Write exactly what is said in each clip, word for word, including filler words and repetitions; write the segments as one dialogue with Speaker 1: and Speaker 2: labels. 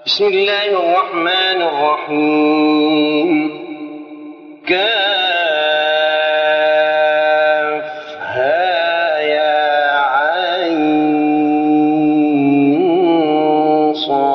Speaker 1: بسم الله الرحمن الرحيم. كافها يا عين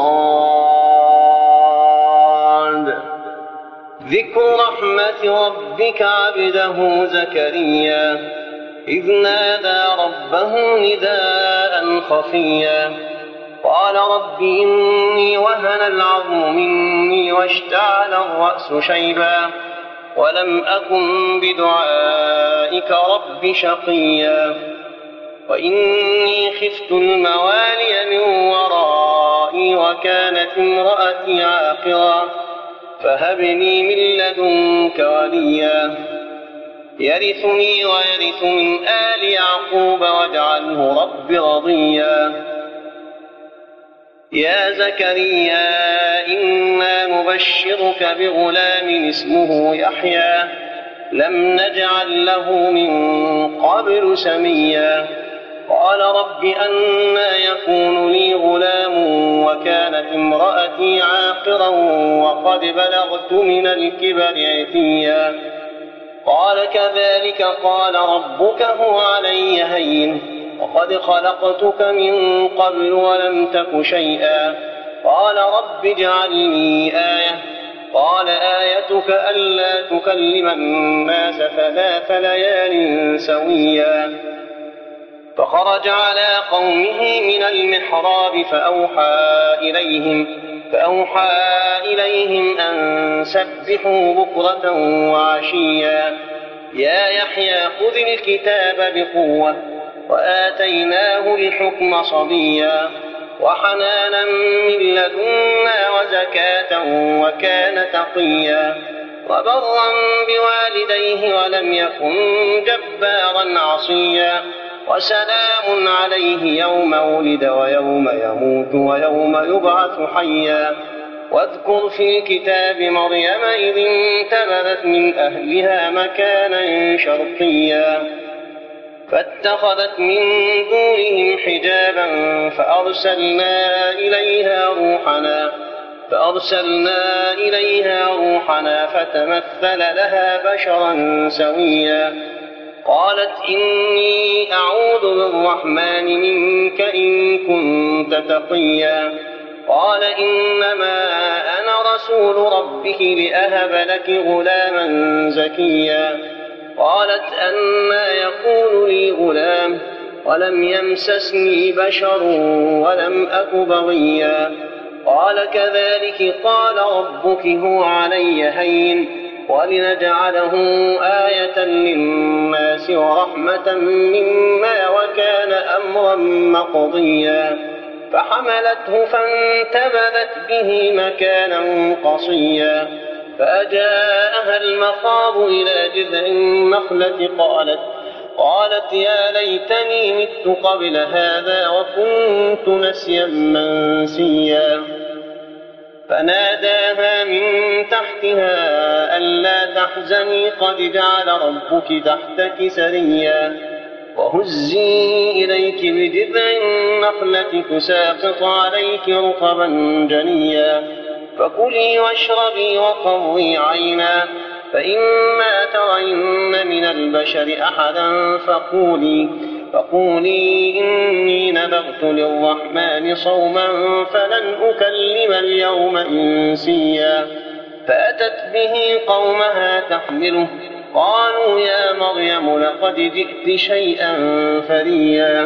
Speaker 1: صاد. ذكر رحمة ربك عبده زكريا إذ نادى ربه نداء خفيا قال رب إني وهن العظم مني واشتعل الرأس شيبا ولم أكن بدعائك رب شقيا وإني خفت الموالي من ورائي وكانت امرأتي عاقرا فهب لي من لدنك وليا يرثني ويرث من آل يعقوب واجعله رب رضيا. يا زكريا إنا نبشرك بغلام اسمه يحيى لم نجعل له من قبل سميا قال رب أنى يكون لي غلام وكانت امرأتي عاقرا وقد بلغت من الكبر عتيا قال كذلك قال ربك هو علي هين وقد خلقتك من قبل ولم تك شيئا قال رب اجعل لي آية قال آيتك ألا تكلم الناس ثلاث ليال سويا فخرج على قومه من المحراب فأوحى إليهم فأوحى إليهم أن سبحوا بكرة وعشيا يا يحيى خذ الكتاب بقوة وآتيناه الحكم صبيا وحنانا من لدنا وزكاة وكان تقيا وبرا بوالديه ولم يكن جبارا عصيا وسلام عليه يوم ولد ويوم يموت ويوم يبعث حيا واذكر في الكتاب مريم إذ انتبذت من أهلها مكانا شرقيا فاتخذت من دونهم حجابا فأرسلنا إليها روحنا فأرسلنا إليها روحنا فتمثل لها بشرا سويا قالت إني أعوذ بالرحمن منك إن كنت تقيا قال إنما أنا رسول ربك لأهب لك غلاما زكيا قالت أنى يكون لي غلام ولم يمسسني بشر ولم أك بغيا قال كذلك قال ربك هو علي هين ولنجعله آية للناس ورحمة منا وكان أمرا مقضيا فحملته فانتبذت به مكانا قصيا فأجاءها المخاض إلى جذع النخلة قالت قالت يا ليتني مت قبل هذا وكنت نسيا منسيا فناداها من تحتها ألا تحزني قد جعل ربك تحتك سريا وهزي إليك بجذع النخلة تساقط عليك رطبا جنيا فكلي واشربي وقضي عينا فإما ترين من البشر أحدا فقولي فقولي إني نذرت للرحمن صوما فلن أكلم اليوم إنسيا فأتت به قومها تحمله قالوا يا مريم لقد جئت شيئا فريا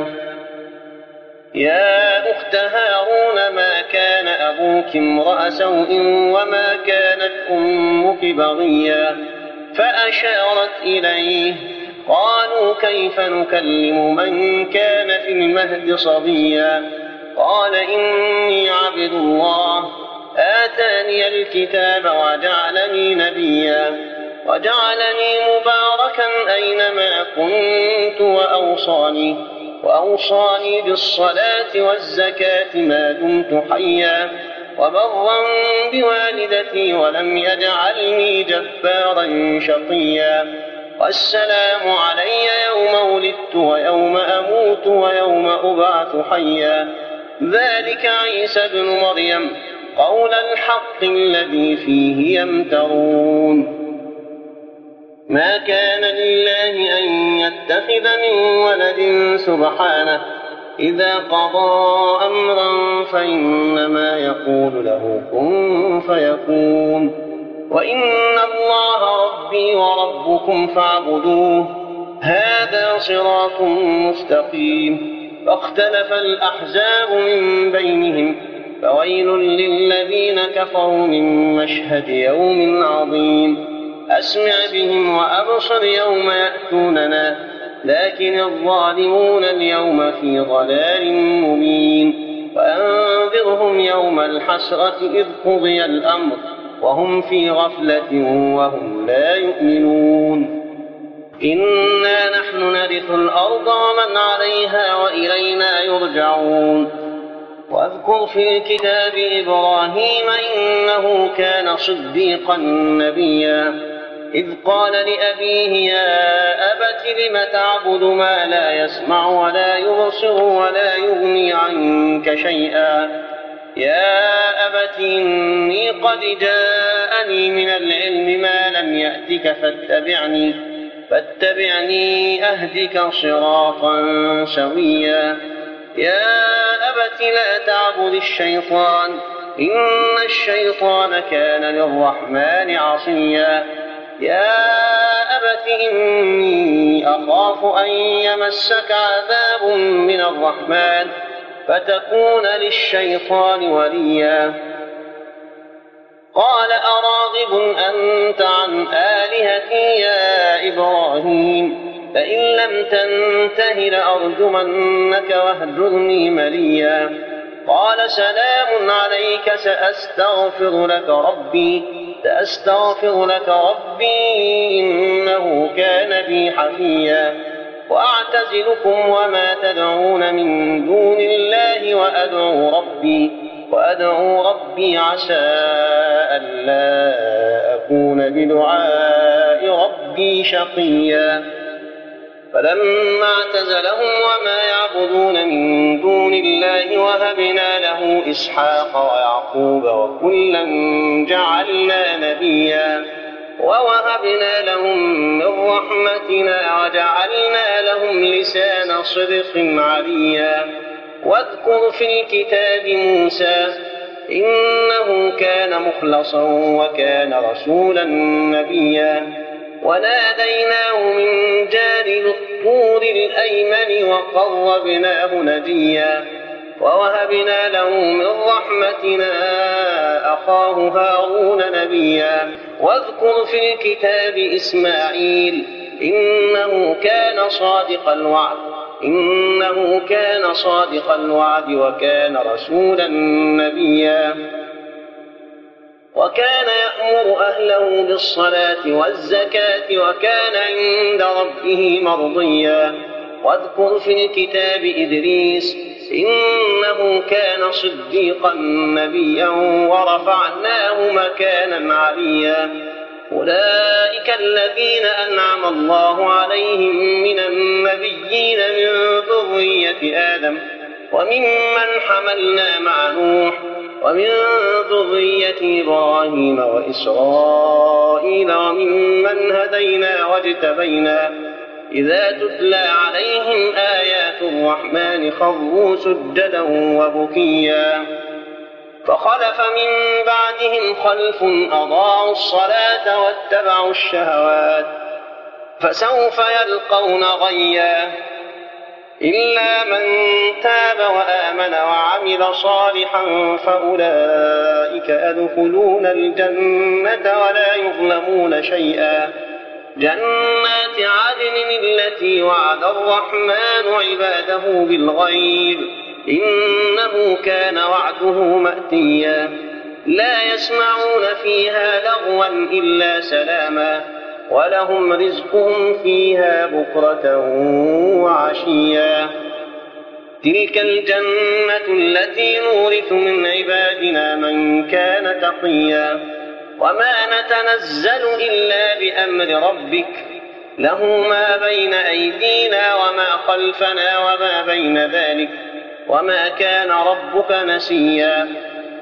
Speaker 1: يا أخت هارون ما كان أبوك امرأ سوء وما كانت أمك بغيا فأشارت إليه قالوا كيف نكلم من كان في المهد صبيا قال إني عبد الله آتاني الكتاب وجعلني نبيا وجعلني مباركا أينما كنت وأوصاني وأوصاني بالصلاة والزكاة ما دمت حيا وبرا بوالدتي ولم يجعلني جبارا شقيا والسلام علي يوم ولدت ويوم أموت ويوم أبعث حيا ذلك عيسى ابن مريم قول الحق الذي فيه يمترون. ما كان لله أن يتخذ من ولد سبحانه، إذا قضى أمرا فإنما يقول له كن فيكون. وإن الله ربي وربكم فاعبدوه، هذا صراط مستقيم. فاختلف الأحزاب من بينهم، فويل للذين كفروا من مشهد يوم عظيم. أسمع بهم وأبصر يوم يأتوننا، لكن الظالمون اليوم في ضلال مبين. وأنذرهم يوم الحسرة إذ قضي الأمر وهم في غفلة وهم لا يؤمنون. إنا نحن نرث الأرض ومن عليها وإلينا يرجعون. واذكر في الكتاب إبراهيم إنه كان صديقا نبيا، إذ قال لأبيه يا أبت لم تعبد ما لا يسمع ولا يبصر ولا يغني عنك شيئا، يا أبت إني قد جاءني من العلم ما لم يأتك فاتبعني فاتبعني أهدك صراطا سويا. يا أبت لا تعبد الشيطان، إن الشيطان كان للرحمن عصيا. يا أبت إني أخاف أن يمسك عذاب من الرحمن فتكون للشيطان وليا. قال أراغب أنت عن آلهتي يا إبراهيم، فإن لم تنته لأرجمنك واهجرني مليا. قال سلام عليك سأستغفر لك ربي سأستغفر لك ربي إنه كان بي حفيا. وأعتزلكم وما تدعون من دون الله وأدعو ربي وأدعو ربي عسى ألا أكون بدعاء ربي شقيا. فلما اعتزلهم وما يعبدون من دون الله وهبنا له إسحاق ويعقوب وكلا جعلنا نبيا. ووهبنا لهم من رحمتنا وجعلنا لهم لسان صدق عليا. واذكر في الكتاب موسى إنه كان مخلصا وكان رسولا نبيا. وناديناه من جانب الطور الأيمن وقربناه نجيا. ووهبنا له من رحمتنا أخاه هارون نبيا. واذكر في الكتاب إسماعيل إنه كان صادق الوعد إنه كان صادق الوعد وكان رسولا نبيا. وكان يأمر أهله بالصلاة والزكاة وكان عند ربه مرضيا. واذكر في الكتاب إدريس إنه كان صديقا نبيا ورفعناه مكانا عليا. أولئك الذين أنعم الله عليهم من النبيين من ذرية آدم وممن حملنا مع نوح ومن ذرية إبراهيم وإسرائيل وممن هدينا واجتبينا. إذا تتلى عليهم آيات الرحمن خروا سجدا وبكيا. فخلف من بعدهم خلف أضاعوا الصلاة واتبعوا الشهوات فسوف يلقون غيا. إلا من تاب وآمن وعمل صالحا فأولئك يدخلون الجنة ولا يظلمون شيئا. جنات عدن التي وعد الرحمن عباده بالغيب إنه كان وعده مأتيا. لا يسمعون فيها لغوا إلا سلاما ولهم رزقهم فيها بكرة وعشيا. تلك الجنة التي نورث من عبادنا من كان تقيا. وما نتنزل إلا بأمر ربك له ما بين أيدينا وما خلفنا وما بين ذلك وما كان ربك نسيا.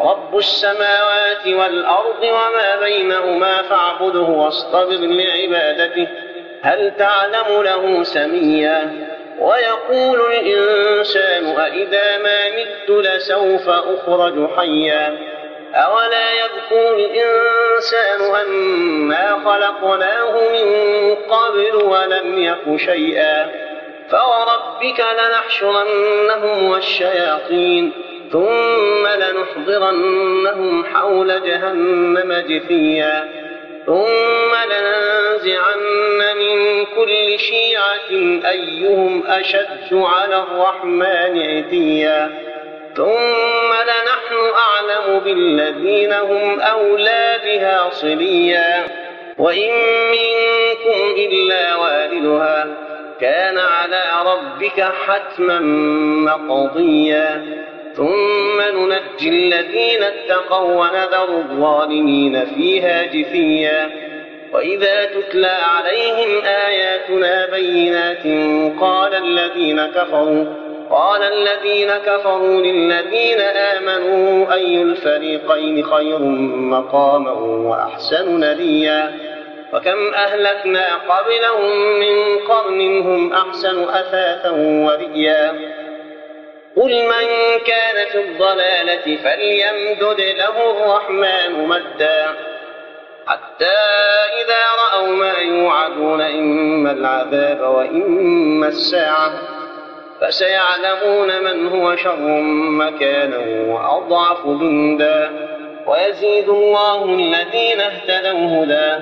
Speaker 1: رب السماوات والأرض وما بينهما فاعبده واصطبر لعبادته هل تعلم له سميا ويقول الإنسان أإذا ما مت لسوف أخرج حيا أولا يذكر الإنسان أنا خلقناه من قبل ولم يك شيئا فوربك لنحشرنهم والشياطين ثم لنحضرنهم حول جهنم جثيا ثم لننزعن من كل شيعة أيهم أشد على الرحمن عتيا ثم لنحن أعلم بالذين هم أولى بها صليا وإن منكم إلا واردها كان على ربك حتما مقضيا ثم ننجي الذين اتقوا ونذر الظالمين فيها جثيا وإذا تتلى عليهم آياتنا بينات قال الذين كفروا قال الذين كفروا للذين آمنوا أي الفريقين خير مقاما وأحسن نديا وكم أهلكنا قبلهم من قرن هم أحسن أثاثا ورئيا قل من كان في الضلالة فليمدد له الرحمن مدا حتى إذا رأوا ما يوعدون إما العذاب وإما الساعة فسيعلمون من هو شر مكانا وأضعف جندا ويزيد الله الذين اهتدوا هدى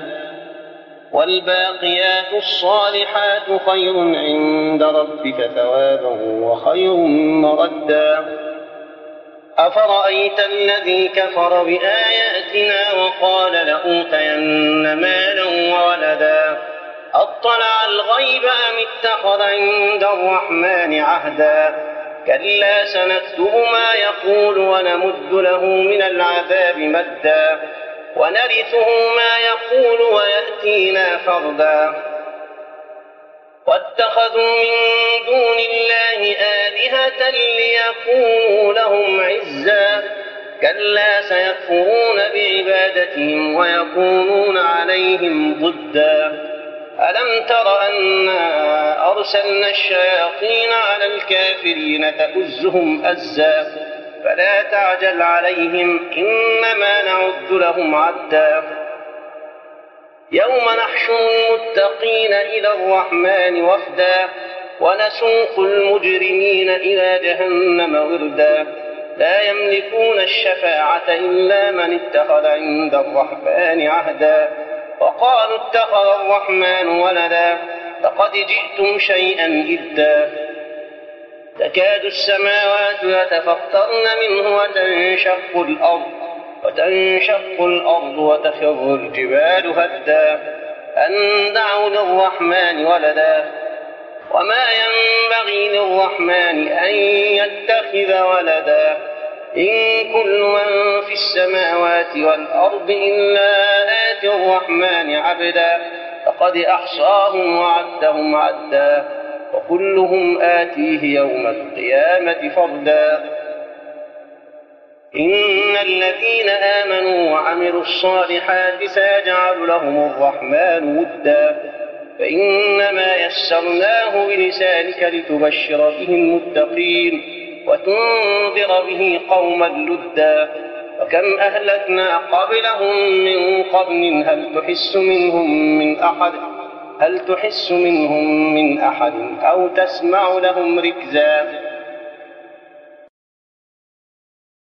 Speaker 1: والباقيات الصالحات خير عند ربك ثوابا وخير مردا أفرأيت الذي كفر بآياتنا وقال لأوتين مالا وولدا أطلع الغيب أم اتخذ عند الرحمن عهدا كلا سنكتب ما يقول ونمد له من العذاب مدا ونرثه ما يقول ويأتينا فردا واتخذوا من دون الله آلهة ليكونوا لهم عزا كلا سيكفرون بعبادتهم ويكونون عليهم ضدا ألم تر أنا أرسلنا الشياطين على الكافرين تؤزهم أزا فلا تعجل عليهم إنما نعد لهم عدا يوم نحشر المتقين إلى الرحمن وفدا ونسوق المجرمين إلى جهنم وردا لا يملكون الشفاعة إلا من اتخذ عند الرحمن عهدا وقالوا اتخذ الرحمن ولدا لقد جئتم شيئا إدا تكاد السماوات يتفطرن منه وتنشق الأرض وتنشق الأرض وتخر الجبال هدا أن دعوا للرحمن ولدا وما ينبغي للرحمن أن يتخذ ولدا إن كل من في السماوات والأرض إلا آتي الرحمن عبدا لقد أحصاهم وعدهم عدا وكلهم آتيه يوم القيامة فردا إن الذين آمنوا وعملوا الصالحات سيجعل لهم الرحمن ودا فإنما يسرناه بلسانك لتبشر به المتقين وتنذر به قوما لدا وكم أهلكنا قبلهم من قرن هل تحس منهم من أحد هل تحس منهم من أحد أو تسمع لهم ركزا